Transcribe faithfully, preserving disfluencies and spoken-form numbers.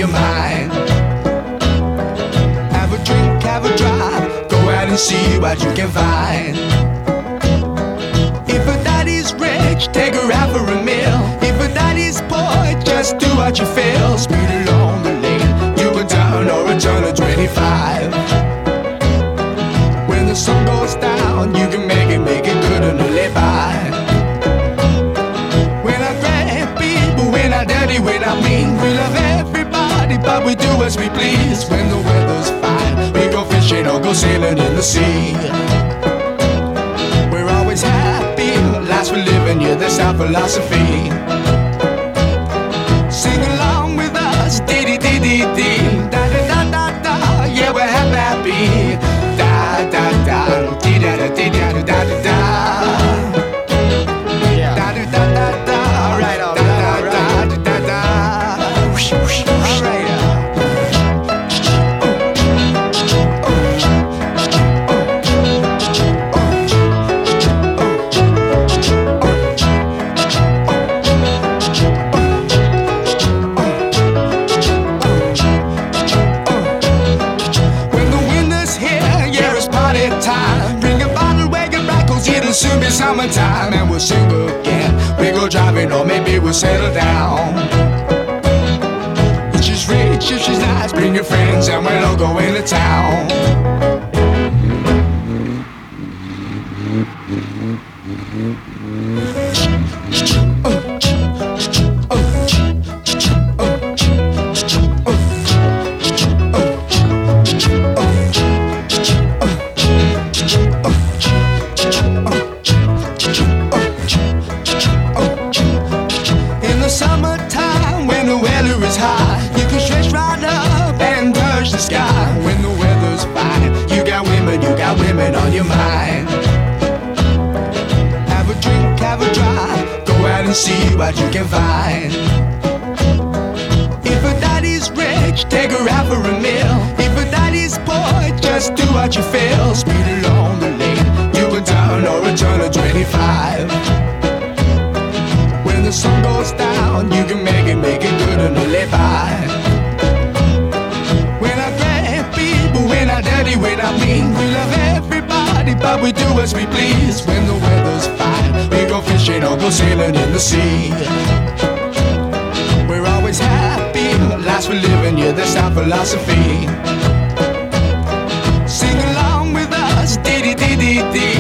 your mind. Have a drink, have a drive, go out and see what you can find. If a daddy's rich, take her out for a meal. If a daddy's poor, just do what you feel. Speed along the lane, you go down or a turn of twenty-five. When the sun goes down, you can make it, make it good and live by. We're not great people, we're not dirty, we're not mean. We love everybody, but we do as we please. When the weather's fine, we go fishing or go sailing in the sea. We're always happy, last we're living, yeah, that's our philosophy. Sing along with us, dee-dee-dee-dee-dee, da-da-da-da-da, yeah, we're happy, da-da-da, dee-da-da-dee-da-da-da-da. Soon be summertime and we'll sing again. We go driving or maybe we'll settle down. If she's rich, if she's nice, bring your friends and we'll all go into town. Summertime, when the weather is high, you can stretch right up and touch the sky. When the weather's fine, you got women, you got women on your mind. Have a drink, have a drive, go out and see what you can find. If a daddy's rich, take her out for a meal. If a daddy's poor, just do what you feel. Speed along the lane, you go down or a turn of twenty-five. When the sun goes down, you can make it, make it good and live by. We're not great people, we're not dirty, we're not mean. We love everybody, but we do as we please. When the weather's fine, we go fishing or go sailing in the sea. We're always happy, last we're living, yeah, that's our philosophy. Sing along with us, dee-dee-dee-dee-dee.